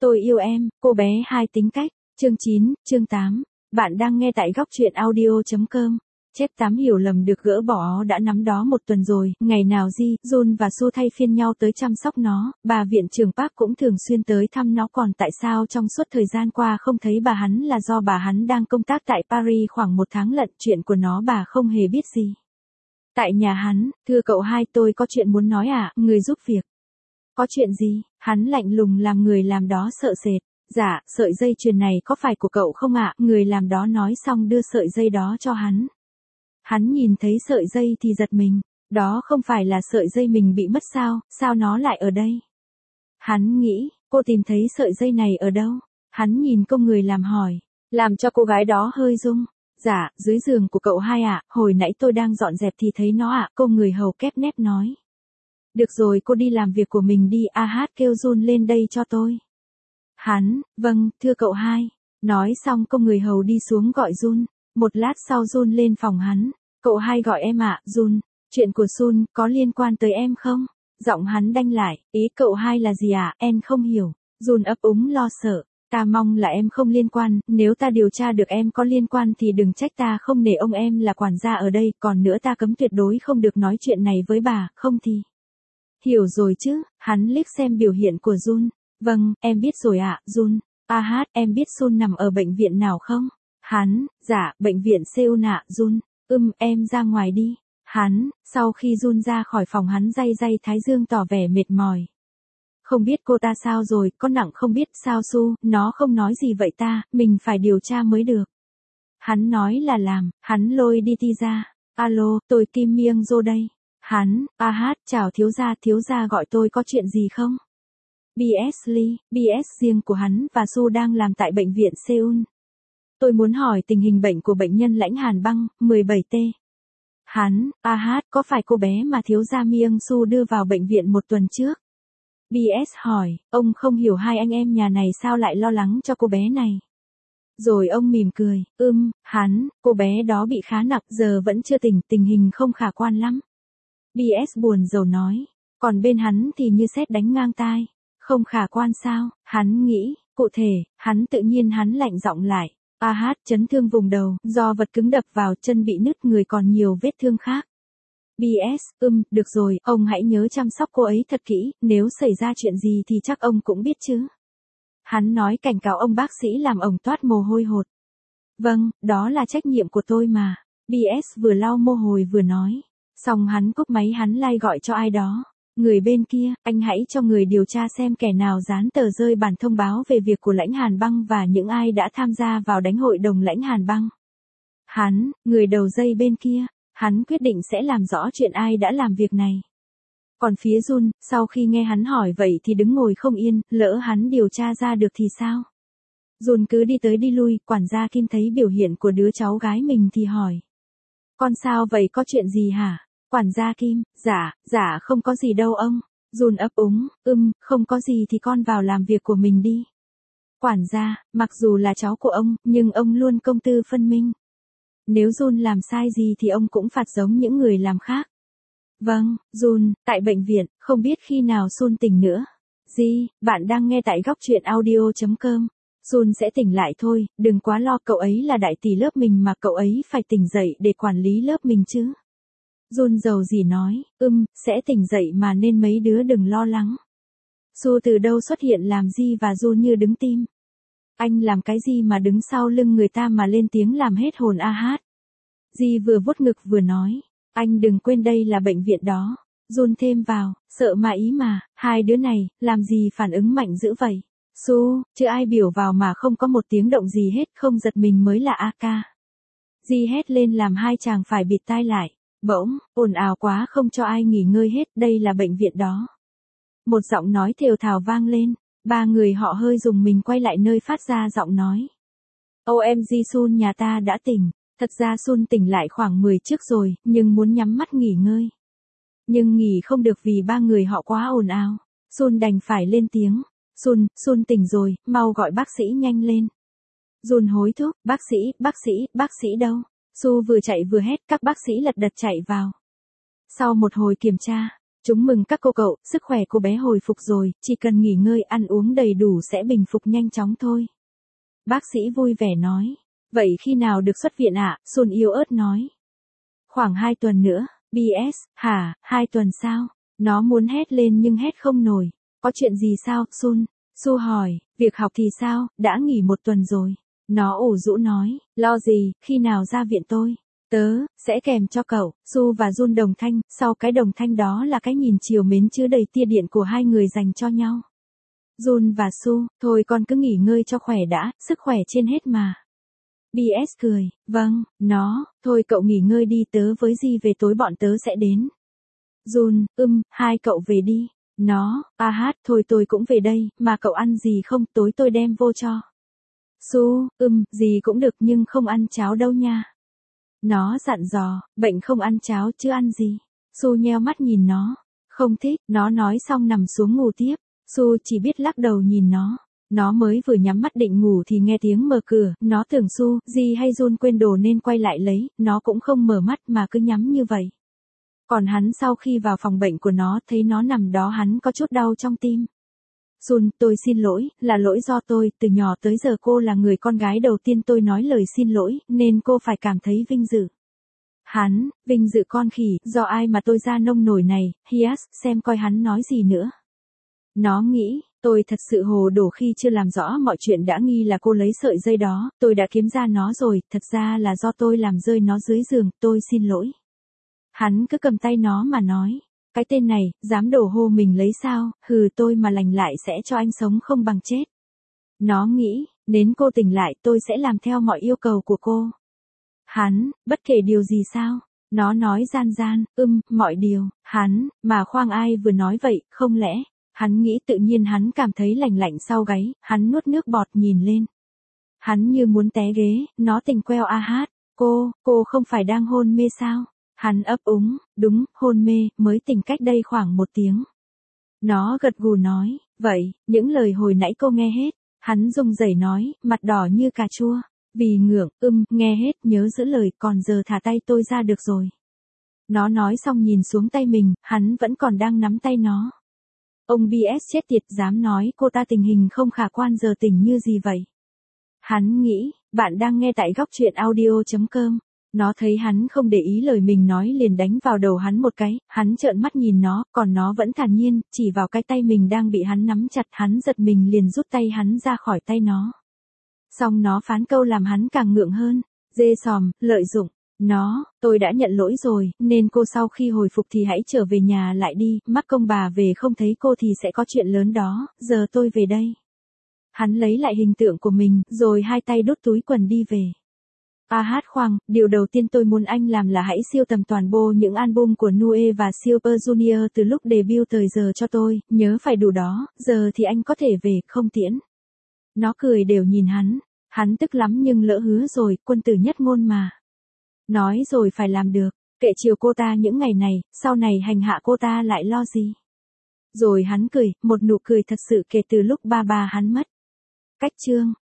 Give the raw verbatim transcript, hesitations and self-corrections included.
Tôi yêu em, cô bé hai tính cách. Chương chín, chương tám. Bạn đang nghe tại góc truyện audio chấm com. Chép tám hiểu lầm được gỡ bỏ đã nắm đó một tuần rồi, ngày nào Ji, Jun và Su thay phiên nhau tới chăm sóc nó, bà viện trưởng Park cũng thường xuyên tới thăm nó, còn tại sao trong suốt thời gian qua không thấy bà hắn là do bà hắn đang công tác tại Paris khoảng một tháng lận, chuyện của nó bà không hề biết gì. Tại nhà hắn, thưa cậu hai, tôi có chuyện muốn nói à, người giúp việc. Có chuyện gì? Hắn lạnh lùng làm người làm đó sợ sệt. Dạ, sợi dây chuyền này có phải của cậu không ạ? Người làm đó nói xong đưa sợi dây đó cho hắn. Hắn nhìn thấy sợi dây thì giật mình. Đó không phải là sợi dây mình bị mất sao, sao nó lại ở đây? Hắn nghĩ, cô tìm thấy sợi dây này ở đâu? Hắn nhìn công người làm hỏi, làm cho cô gái đó hơi rung. Dạ, dưới giường của cậu hai ạ, hồi nãy tôi đang dọn dẹp thì thấy nó ạ, cô người hầu kép nép nói. Được rồi, cô đi làm việc của mình đi, a hát kêu Jun lên đây cho tôi. Hắn, vâng, thưa cậu hai. Nói xong công người hầu đi xuống gọi Jun. Một lát sau Jun lên phòng hắn. Cậu hai gọi em ạ, Jun. Chuyện của Sun có liên quan tới em không? Giọng hắn đanh lại, ý cậu hai là gì ạ? Em không hiểu. Jun ấp úng lo sợ. Ta mong là em không liên quan, nếu ta điều tra được em có liên quan thì đừng trách ta không nể ông em là quản gia ở đây, còn nữa ta cấm tuyệt đối không được nói chuyện này với bà, không thì. Hiểu rồi chứ, hắn liếc xem biểu hiện của Jun. Vâng, em biết rồi ạ, Jun. A hát, em biết Sun nằm ở bệnh viện nào không? Hắn, dạ, bệnh viện Seoul ạ, Jun. Ừm, em ra ngoài đi. Hắn, sau khi Jun ra khỏi phòng hắn day day thái dương tỏ vẻ mệt mỏi. Không biết cô ta sao rồi, có nặng không biết sao Su, nó không nói gì vậy ta, mình phải điều tra mới được. Hắn nói là làm, hắn lôi đi ti ra. Alo, tôi Kim Myung Jo đây. Hắn, a hát, chào thiếu gia, thiếu gia gọi tôi có chuyện gì không? bê ét Lee, bê ét riêng của hắn và Su đang làm tại bệnh viện Seoul. Tôi muốn hỏi tình hình bệnh của bệnh nhân Lãnh Hàn Băng, mười bảy T. Hắn, a hát, có phải cô bé mà thiếu gia Myung Su đưa vào bệnh viện một tuần trước? bê ét hỏi, ông không hiểu hai anh em nhà này sao lại lo lắng cho cô bé này. Rồi ông mỉm cười, ưm, hắn, cô bé đó bị khá nặng, giờ vẫn chưa tỉnh, tình hình không khả quan lắm. bê ét buồn rầu nói, còn bên hắn thì như sét đánh ngang tai. Không khả quan sao, hắn nghĩ, cụ thể, hắn tự nhiên hắn lạnh giọng lại. A hát, chấn thương vùng đầu, do vật cứng đập vào, chân bị nứt, người còn nhiều vết thương khác. bê ét, ưm, được rồi, ông hãy nhớ chăm sóc cô ấy thật kỹ, nếu xảy ra chuyện gì thì chắc ông cũng biết chứ. Hắn nói cảnh cáo ông bác sĩ làm ông toát mồ hôi hột. Vâng, đó là trách nhiệm của tôi mà. bê ét vừa lau mồ hôi vừa nói. Xong hắn cúp máy, hắn lai gọi cho ai đó. Người bên kia, anh hãy cho người điều tra xem kẻ nào dán tờ rơi bản thông báo về việc của Lãnh Hàn Băng và những ai đã tham gia vào đánh hội đồng Lãnh Hàn Băng. Hắn, người đầu dây bên kia, hắn quyết định sẽ làm rõ chuyện ai đã làm việc này. Còn phía Jun, sau khi nghe hắn hỏi vậy thì đứng ngồi không yên, lỡ hắn điều tra ra được thì sao? Jun cứ đi tới đi lui, quản gia Kim thấy biểu hiện của đứa cháu gái mình thì hỏi. Con sao vậy, có chuyện gì hả? Quản gia Kim, dạ, dạ không có gì đâu ông. Jun ấp úng, ưm, không có gì thì con vào làm việc của mình đi. Quản gia, mặc dù là cháu của ông, nhưng ông luôn công tư phân minh. Nếu Jun làm sai gì thì ông cũng phạt giống những người làm khác. Vâng, Jun, tại bệnh viện, không biết khi nào Sun tỉnh nữa. Ji, bạn đang nghe tại góc truyện audio chấm com. Jun sẽ tỉnh lại thôi, đừng quá lo, cậu ấy là đại tỷ lớp mình mà cậu ấy phải tỉnh dậy để quản lý lớp mình chứ. Jun giàu gì nói, ưm, sẽ tỉnh dậy mà nên mấy đứa đừng lo lắng. Su từ đâu xuất hiện làm gì và Jun như đứng tim. Anh làm cái gì mà đứng sau lưng người ta mà lên tiếng làm hết hồn a hát. Ji vừa vuốt ngực vừa nói, anh đừng quên đây là bệnh viện đó. Jun thêm vào, sợ mà ý mà, hai đứa này, làm gì phản ứng mạnh dữ vậy. Su, chứ ai biểu vào mà không có một tiếng động gì hết, không giật mình mới là a ca. Ji hét lên làm hai chàng phải bịt tai lại. Bỗng, ồn ào quá không cho ai nghỉ ngơi hết, đây là bệnh viện đó. Một giọng nói thều thào vang lên, ba người họ hơi rùng mình quay lại nơi phát ra giọng nói. ô em giê Sun nhà ta đã tỉnh, thật ra Sun tỉnh lại khoảng mười trước rồi, nhưng muốn nhắm mắt nghỉ ngơi. Nhưng nghỉ không được vì ba người họ quá ồn ào, Sun đành phải lên tiếng. Sun, Sun tỉnh rồi, mau gọi bác sĩ nhanh lên. Jun hối thúc, bác sĩ, bác sĩ, bác sĩ đâu? Su vừa chạy vừa hét, các bác sĩ lật đật chạy vào. Sau một hồi kiểm tra, Chúng mừng các cô cậu, sức khỏe cô bé hồi phục rồi, chỉ cần nghỉ ngơi ăn uống đầy đủ sẽ bình phục nhanh chóng thôi. Bác sĩ vui vẻ nói. Vậy khi nào được xuất viện ạ? Sun yếu ớt nói. Khoảng hai tuần nữa. bê ét, hả, hai tuần sao? Nó muốn hét lên nhưng hét không nổi. Có chuyện gì sao, Sun? Su hỏi, việc học thì sao, đã nghỉ một tuần rồi. Nó ủ rũ nói, lo gì, khi nào ra viện tôi? Tớ, sẽ kèm cho cậu. Su và Jun đồng thanh, sau cái đồng thanh đó là cái nhìn chiều mến chứa đầy tia điện của hai người dành cho nhau. Jun và Su, thôi con cứ nghỉ ngơi cho khỏe đã, sức khỏe trên hết mà. bê ét cười, vâng, nó, thôi cậu nghỉ ngơi đi tớ với Di về tối bọn tớ sẽ đến. Jun, ưm, hai cậu về đi. Nó, a hát, thôi tôi cũng về đây, mà cậu ăn gì không, tối tôi đem vô cho. Su, ưm, gì cũng được nhưng không ăn cháo đâu nha. Nó dặn dò, bệnh không ăn cháo chứ ăn gì. Su nheo mắt nhìn nó. Không thích, nó nói xong nằm xuống ngủ tiếp. Su chỉ biết lắc đầu nhìn nó. Nó mới vừa nhắm mắt định ngủ thì nghe tiếng mở cửa, nó tưởng Su, Di hay Jun quên đồ nên quay lại lấy, nó cũng không mở mắt mà cứ nhắm như vậy. Còn hắn sau khi vào phòng bệnh của nó thấy nó nằm đó hắn có chút đau trong tim. Jun, tôi xin lỗi, là lỗi do tôi, từ nhỏ tới giờ cô là người con gái đầu tiên tôi nói lời xin lỗi, nên cô phải cảm thấy vinh dự. Hắn, vinh dự con khỉ, do ai mà tôi ra nông nổi này, hias, xem coi hắn nói gì nữa. Nó nghĩ, tôi thật sự hồ đồ khi chưa làm rõ mọi chuyện đã nghi là cô lấy sợi dây đó, tôi đã kiếm ra nó rồi, thật ra là do tôi làm rơi nó dưới giường, tôi xin lỗi. Hắn cứ cầm tay nó mà nói. Cái tên này, dám đổ hô mình lấy sao, hừ tôi mà lành lại sẽ cho anh sống không bằng chết. Nó nghĩ, đến cô tỉnh lại tôi sẽ làm theo mọi yêu cầu của cô. Hắn, bất kể điều gì sao? Nó nói gian gian, ưm, mọi điều, hắn, mà khoang ai vừa nói vậy, không lẽ? Hắn nghĩ tự nhiên hắn cảm thấy lạnh lạnh sau gáy, hắn nuốt nước bọt nhìn lên. Hắn như muốn té ghế, nó tình queo a hát, cô, cô không phải đang hôn mê sao? Hắn ấp úng, đúng, hôn mê, mới tỉnh cách đây khoảng một tiếng. Nó gật gù nói, vậy, những lời hồi nãy cô nghe hết. Hắn run rẩy nói, mặt đỏ như cà chua. Vì ngượng, ưm, nghe hết, nhớ giữ lời, còn giờ thả tay tôi ra được rồi. Nó nói xong nhìn xuống tay mình, hắn vẫn còn đang nắm tay nó. Ông bê ét chết tiệt dám nói cô ta tình hình không khả quan giờ tỉnh như gì vậy. Hắn nghĩ, bạn đang nghe tại góc truyện audio chấm com. Nó thấy hắn không để ý lời mình nói liền đánh vào đầu hắn một cái, hắn trợn mắt nhìn nó, còn nó vẫn thản nhiên, chỉ vào cái tay mình đang bị hắn nắm chặt, hắn giật mình liền rút tay hắn ra khỏi tay nó. Xong nó phán câu làm hắn càng ngượng hơn, dê sòm, lợi dụng, nó, tôi đã nhận lỗi rồi, nên cô sau khi hồi phục thì hãy trở về nhà lại đi, mắc công bà về không thấy cô thì sẽ có chuyện lớn đó, giờ tôi về đây. Hắn lấy lại hình tượng của mình, rồi hai tay đút túi quần đi về. A hát khoang, điều đầu tiên tôi muốn anh làm là hãy siêu tầm toàn bộ những album của Nue và Super Junior từ lúc debut tới giờ cho tôi, nhớ phải đủ đó, giờ thì anh có thể về, không tiễn. Nó cười đều nhìn hắn, hắn tức lắm nhưng lỡ hứa rồi, quân tử nhất ngôn mà. Nói rồi phải làm được, kệ chiều cô ta những ngày này, sau này hành hạ cô ta lại lo gì. Rồi hắn cười, một nụ cười thật sự kể từ lúc ba ba hắn mất. Cách chương